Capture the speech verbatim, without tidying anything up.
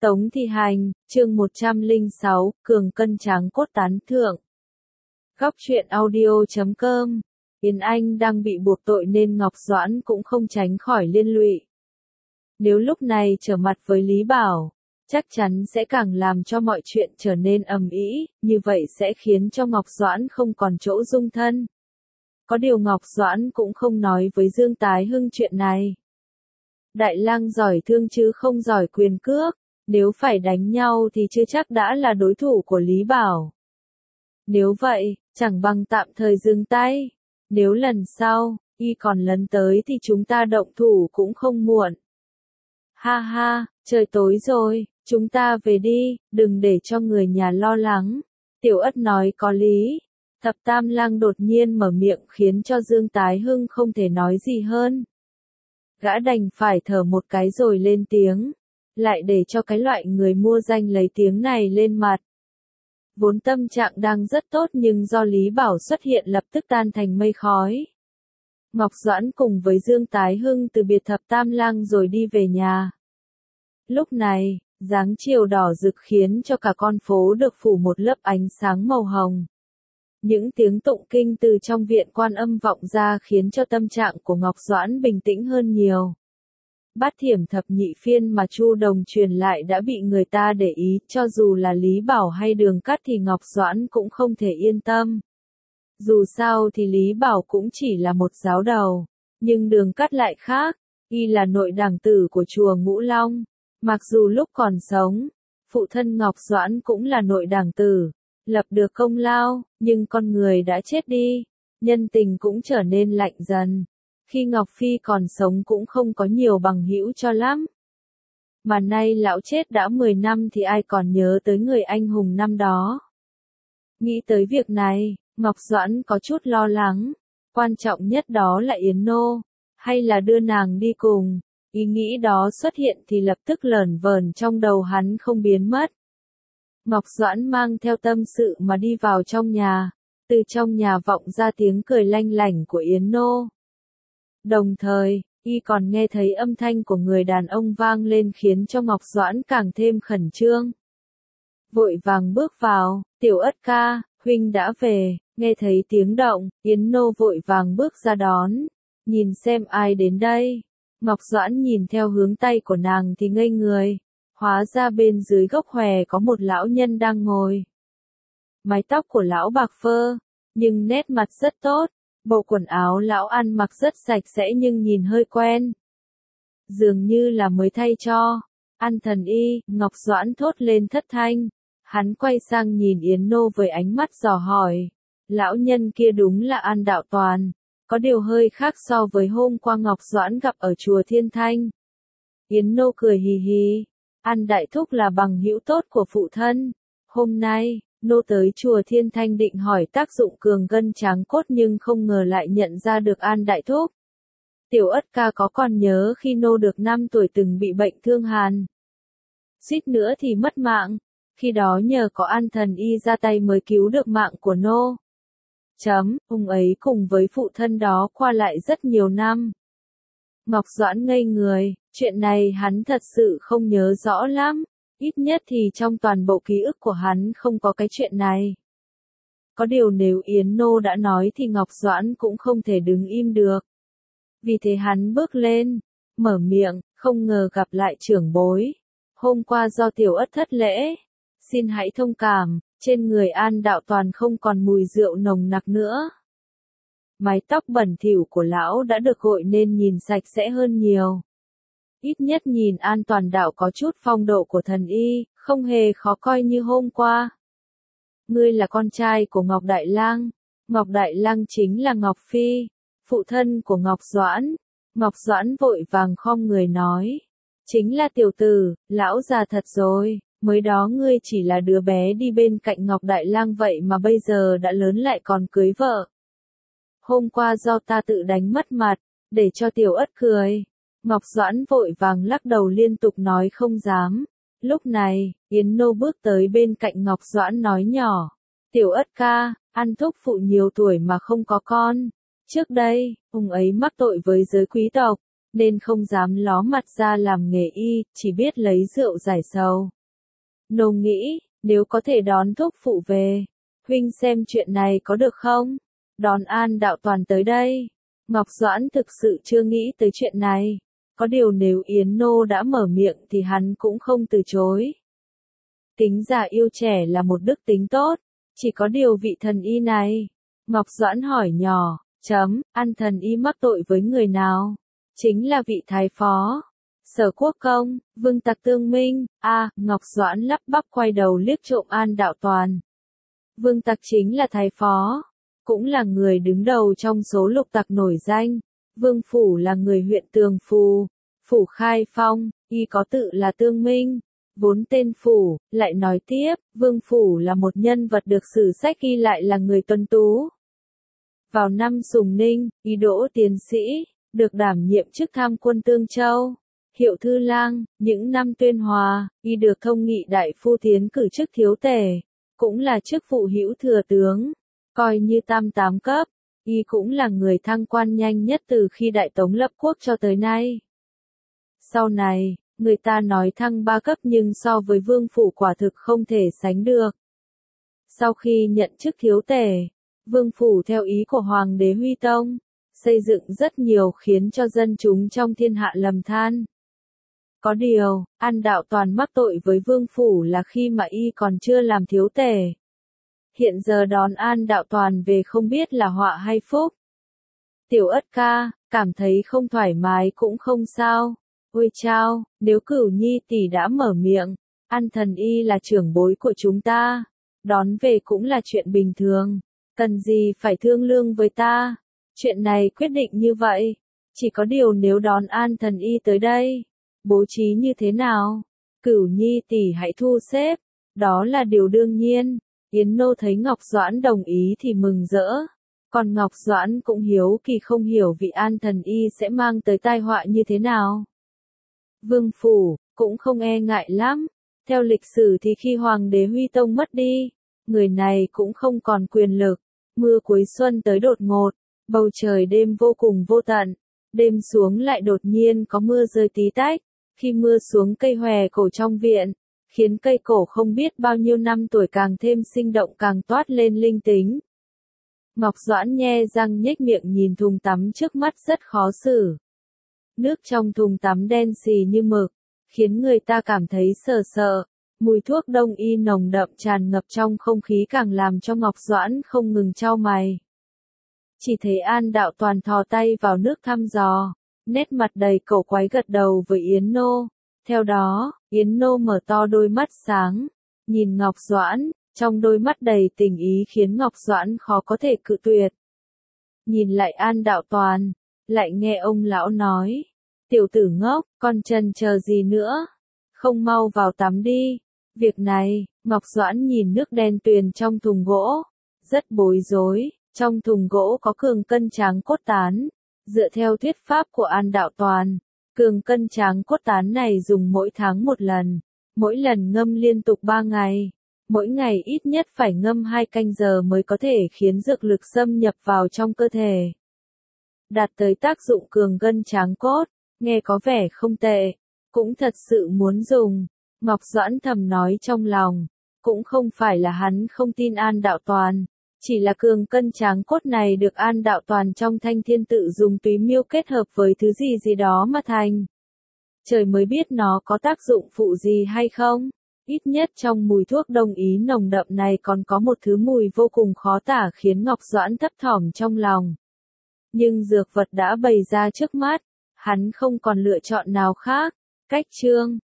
Tống Thi Hành, chương một trăm lẻ sáu, Cường cân tráng cốt tán thượng. Góc truyện audio chấm com. Yến Anh đang bị buộc tội nên Ngọc Doãn cũng không tránh khỏi liên lụy. Nếu lúc này trở mặt với Lý Bảo, chắc chắn sẽ càng làm cho mọi chuyện trở nên ầm ĩ, như vậy sẽ khiến cho Ngọc Doãn không còn chỗ dung thân. Có điều Ngọc Doãn cũng không nói với Dương Tái Hưng chuyện này. Đại lang giỏi thương chứ không giỏi quyền cước, nếu phải đánh nhau thì chưa chắc đã là đối thủ của Lý Bảo. Nếu vậy, chẳng bằng tạm thời dừng tay. Nếu lần sau, y còn lấn tới thì chúng ta động thủ cũng không muộn. Ha ha, trời tối rồi, chúng ta về đi, đừng để cho người nhà lo lắng. Tiểu Ất nói có lý. Thập Tam Lang đột nhiên mở miệng khiến cho Dương Tái Hưng không thể nói gì hơn. Gã đành phải thở một cái rồi lên tiếng. Lại để cho cái loại người mua danh lấy tiếng này lên mặt. Vốn tâm trạng đang rất tốt nhưng do Lý Bảo xuất hiện lập tức tan thành mây khói. Ngọc Doãn cùng với Dương Tái Hưng từ biệt Thập Tam Lang rồi đi về nhà. Lúc này, dáng chiều đỏ rực khiến cho cả con phố được phủ một lớp ánh sáng màu hồng. Những tiếng tụng kinh từ trong viện Quan Âm vọng ra khiến cho tâm trạng của Ngọc Doãn bình tĩnh hơn nhiều. Bát Thiểm thập nhị phiên mà Chu Đồng truyền lại đã bị người ta để ý, cho dù là Lý Bảo hay Đường Cát thì Ngọc Doãn cũng không thể yên tâm. Dù sao thì Lý Bảo cũng chỉ là một giáo đầu, nhưng Đường Cát lại khác, y là nội đảng tử của chùa Ngũ Long. Mặc dù lúc còn sống, phụ thân Ngọc Doãn cũng là nội đảng tử, lập được công lao, nhưng con người đã chết đi, nhân tình cũng trở nên lạnh dần. Khi Ngọc Phi còn sống cũng không có nhiều bằng hữu cho lắm. Mà nay lão chết đã mười năm thì ai còn nhớ tới người anh hùng năm đó. Nghĩ tới việc này, Ngọc Doãn có chút lo lắng. Quan trọng nhất đó là Yến Nô, hay là đưa nàng đi cùng. Ý nghĩ đó xuất hiện thì lập tức lởn vởn trong đầu hắn không biến mất. Ngọc Doãn mang theo tâm sự mà đi vào trong nhà. Từ trong nhà vọng ra tiếng cười lanh lảnh của Yến Nô. Đồng thời, y còn nghe thấy âm thanh của người đàn ông vang lên khiến cho Ngọc Doãn càng thêm khẩn trương. Vội vàng bước vào, Tiểu Ất ca, huynh đã về, nghe thấy tiếng động, Yến Nô vội vàng bước ra đón, nhìn xem ai đến đây. Ngọc Doãn nhìn theo hướng tay của nàng thì ngây người, hóa ra bên dưới gốc hòe có một lão nhân đang ngồi. Mái tóc của lão bạc phơ, nhưng nét mặt rất tốt. Bộ quần áo lão ăn mặc rất sạch sẽ nhưng nhìn hơi quen. Dường như là mới thay cho. An Thần Y, Ngọc Doãn thốt lên thất thanh. Hắn quay sang nhìn Yến Nô với ánh mắt dò hỏi. Lão nhân kia đúng là An Đạo Toàn. Có điều hơi khác so với hôm qua Ngọc Doãn gặp ở chùa Thiên Thanh. Yến Nô cười hì hì. An Đại Thúc là bằng hữu tốt của phụ thân. Hôm nay, Nô tới chùa Thiên Thanh định hỏi tác dụng cường cân tráng cốt nhưng không ngờ lại nhận ra được An Đại Thúc. Tiểu Ất ca có còn nhớ khi Nô được năm tuổi từng bị bệnh thương hàn. Suýt nữa thì mất mạng. Khi đó nhờ có An Thần Y ra tay mới cứu được mạng của Nô. Chấm, ông ấy cùng với phụ thân đó qua lại rất nhiều năm. Ngọc Doãn ngây người, chuyện này hắn thật sự không nhớ rõ lắm. Ít nhất thì trong toàn bộ ký ức của hắn không có cái chuyện này. Có điều nếu Yến Nô đã nói thì Ngọc Doãn cũng không thể đứng im được. Vì thế hắn bước lên, mở miệng, không ngờ gặp lại trưởng bối. Hôm qua do Tiểu Ất thất lễ, xin hãy thông cảm, trên người An Đạo Toàn không còn mùi rượu nồng nặc nữa. Mái tóc bẩn thỉu của lão đã được gội nên nhìn sạch sẽ hơn nhiều. Ít nhất nhìn An Toàn Đạo có chút phong độ của thần y, không hề khó coi như hôm qua. Ngươi là con trai của Ngọc Đại Lang. Ngọc Đại Lang chính là Ngọc Phi, phụ thân của Ngọc Doãn. Ngọc Doãn vội vàng khom người nói. Chính là tiểu tử, lão già thật rồi, mới đó ngươi chỉ là đứa bé đi bên cạnh Ngọc Đại Lang vậy mà bây giờ đã lớn lại còn cưới vợ. Hôm qua do ta tự đánh mất mặt, để cho Tiểu Ất cười. Ngọc Doãn vội vàng lắc đầu liên tục nói không dám. Lúc này, Yến Nô bước tới bên cạnh Ngọc Doãn nói nhỏ. Tiểu Ất ca, An thúc phụ nhiều tuổi mà không có con. Trước đây, ông ấy mắc tội với giới quý tộc. nên không dám ló mặt ra làm nghề y, chỉ biết lấy rượu giải sầu. Nô nghĩ, nếu có thể đón thúc phụ về, huynh xem chuyện này có được không? Đón An Đạo Toàn tới đây. Ngọc Doãn thực sự chưa nghĩ tới chuyện này. Có điều nếu Yến Nô đã mở miệng thì hắn cũng không từ chối. Tính già yêu trẻ là một đức tính tốt, chỉ có điều vị thần y này. Ngọc Doãn hỏi nhỏ, chấm, An thần y mắc tội với người nào? Chính là vị thái phó. Sở Quốc Công, Vương Tặc tương minh, a à, Ngọc Doãn lắp bắp quay đầu liếc trộm An Đạo Toàn. Vương Tặc chính là thái phó, cũng là người đứng đầu trong số lục tặc nổi danh. Vương Phủ là người huyện Tường Phù, Phủ Khai Phong, y có tự là Tương Minh, vốn tên Phủ, lại nói tiếp, Vương Phủ là một nhân vật được sử sách ghi lại là người tuân tú. Vào năm Sùng Ninh, y đỗ tiến sĩ, được đảm nhiệm chức tham quân Tương Châu, hiệu thư lang. Những năm Tuyên Hòa, y được thông nghị đại phu tiến cử chức thiếu tể, cũng là chức vụ hữu thừa tướng, coi như tam tám cấp. Y cũng là người thăng quan nhanh nhất từ khi Đại Tống lập quốc cho tới nay. Sau này, người ta nói thăng ba cấp nhưng so với Vương Phủ quả thực không thể sánh được. Sau khi nhận chức thiếu tể, Vương Phủ theo ý của Hoàng đế Huy Tông, xây dựng rất nhiều khiến cho dân chúng trong thiên hạ lầm than. Có điều, An Đạo Toàn mắc tội với Vương Phủ là khi mà y còn chưa làm thiếu tể. Hiện giờ đón An Đạo Toàn về không biết là họa hay phúc. Tiểu Ất ca, cảm thấy không thoải mái cũng không sao. Ôi chao, nếu Cửu Nhi tỷ đã mở miệng, An thần y là trưởng bối của chúng ta, đón về cũng là chuyện bình thường, cần gì phải thương lương với ta. Chuyện này quyết định như vậy, chỉ có điều nếu đón An thần y tới đây, bố trí như thế nào? Cửu Nhi tỷ hãy thu xếp, đó là điều đương nhiên. Yến Nô thấy Ngọc Doãn đồng ý thì mừng rỡ, còn Ngọc Doãn cũng hiếu kỳ không hiểu vị An thần y sẽ mang tới tai họa như thế nào. Vương Phủ, cũng không e ngại lắm, theo lịch sử thì khi Hoàng đế Huy Tông mất đi, người này cũng không còn quyền lực, mưa cuối xuân tới đột ngột, bầu trời đêm vô cùng vô tận, đêm xuống lại đột nhiên có mưa rơi tí tách, khi mưa xuống cây hòe cổ trong viện, khiến cây cổ không biết bao nhiêu năm tuổi càng thêm sinh động càng toát lên linh tính. Ngọc Doãn nhe răng nhếch miệng nhìn thùng tắm trước mắt rất khó xử. Nước trong thùng tắm đen xì như mực, khiến người ta cảm thấy sợ sợ, mùi thuốc đông y nồng đậm tràn ngập trong không khí càng làm cho Ngọc Doãn không ngừng chau mày. Chỉ thấy An Đạo Toàn thò tay vào nước thăm dò, nét mặt đầy cổ quái gật đầu với Yến Nô. Theo đó, Yến Nô mở to đôi mắt sáng, nhìn Ngọc Doãn, trong đôi mắt đầy tình ý khiến Ngọc Doãn khó có thể cự tuyệt. Nhìn lại An Đạo Toàn, lại nghe ông lão nói, tiểu tử ngốc, con chần chờ gì nữa, không mau vào tắm đi. Việc này, Ngọc Doãn nhìn nước đen tuyền trong thùng gỗ, rất bối rối, trong thùng gỗ có cường cân tráng cốt tán, dựa theo thuyết pháp của An Đạo Toàn. Cường cân tráng cốt tán này dùng mỗi tháng một lần, mỗi lần ngâm liên tục ba ngày, mỗi ngày ít nhất phải ngâm hai canh giờ mới có thể khiến dược lực xâm nhập vào trong cơ thể. Đạt tới tác dụng cường cân tráng cốt, nghe có vẻ không tệ, cũng thật sự muốn dùng. Ngọc Doãn thầm nói trong lòng, cũng không phải là hắn không tin An Đạo Toàn, chỉ là cường cân tráng cốt này được An Đạo Toàn trong Thanh Thiên Tự dùng túy miêu kết hợp với thứ gì gì đó mà thành. Trời mới biết nó có tác dụng phụ gì hay không. Ít nhất trong mùi thuốc đông y nồng đậm này còn có một thứ mùi vô cùng khó tả khiến Ngọc Doãn thấp thỏm trong lòng. Nhưng dược vật đã bày ra trước mắt, hắn không còn lựa chọn nào khác. Cách chương